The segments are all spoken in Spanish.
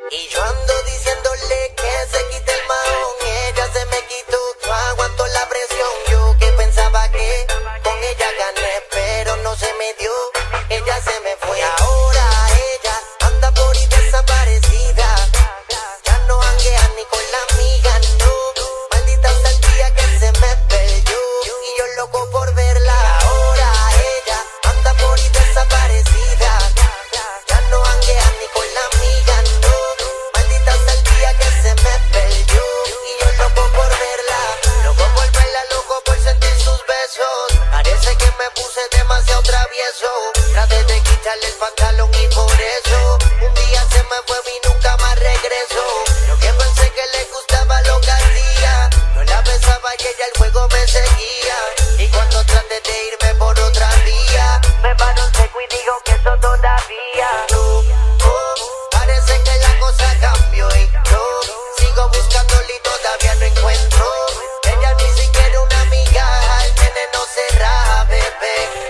Y yo ando diciéndole que se quite el mahón. Ella se me quitó, no aguanto la presión. Yo que pensaba que con ella gané, pero no se me dio. Ella se me fue. Y ahora ella anda por ahí desaparecida. Ya no janguea ni con la amiga, no. Maldita sea el día que se me perdió. Y yo loco por verla. Y ahora ella anda por ahí desaparecida. Ya no janguea ni con la amiga, no. Maldita sea el día que se me perdió. Y yo loco por verla. Loco por verla, loco por sentir sus besos. Parece que me puse demasiado travieso. Traté de quitarle el pantalón y por eso un día se me fue y nunca más regresó. Yo que pensé que le gustaba lo que hacía. Yo la besaba y ella el juego me seguía. Y cuando traté de irme por otra vía, me paró en seco y dijo que eso todavía no. Parece que la cosa cambió y yo sigo buscándole y todavía no encuentro. Ella ni siquiera una amiga, el nene no se raja, bebé.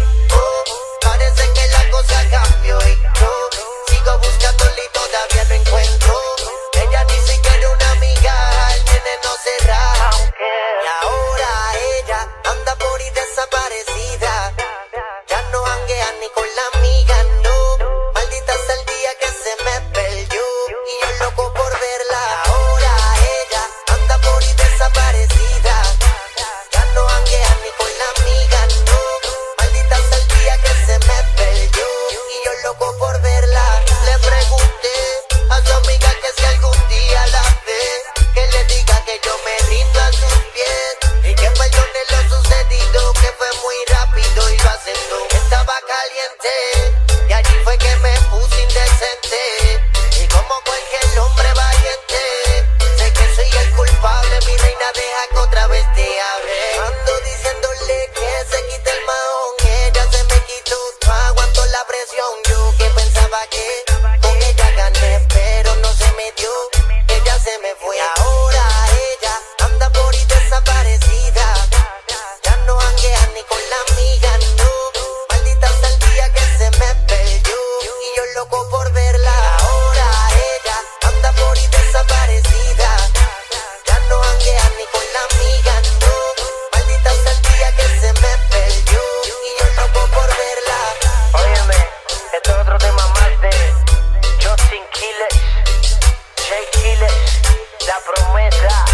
Parece que la cosa cambió y yo sigo buscándole y todavía no encuentro. Ella ni siquiera una amiga, el nene no se raja. Y ahora ella anda por ahí desaparecida. Ya no janguea ni con la amiga, no. Maldita sea el día que se me perdió. Y yo loco por verla. Ahora ella anda por ahí desaparecida. Ya no janguea ni con la amiga, no. Maldita sea el día que se me perdió. Y yo loco por verla. Le pregunté a su amiga que si algún día la ve, que le diga que yo me rindo a sus pies y que perdone lo sucedido, que fue muy rápido y lo aceptó. Estaba caliente y allí fue que me puse indecente. Y como cualquier hombre valiente, sé que soy el culpable, mi reina, deja que otra vez te hable. Ando diciéndole que se quite el mahón. Ella se me quitó, no aguanto la presión. Yo que pensaba que con ella gané, pero no se me dio. Ella se me fue. Y ahora ella anda por ahí desaparecida. Ya no janguea ni con la amiga, no. Maldita sea el día que se me perdió. Y yo loco por verla. Ahora ella anda por ahí desaparecida. Ya no janguea ni con la amiga, no. Maldita sea el día que se me perdió. Y yo loco por verla. Óyeme, esto es otro tema más de Justin Quiles, Jay Quiles, La Promesa,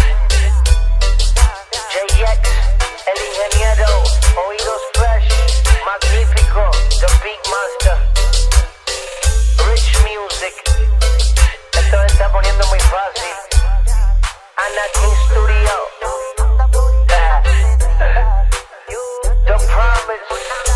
JX, el ingeniero, Oídos Fresh, Magnífico, The Big Master, Rich Music. Esto se está poniendo muy fácil. Anakin Studio, The Promise.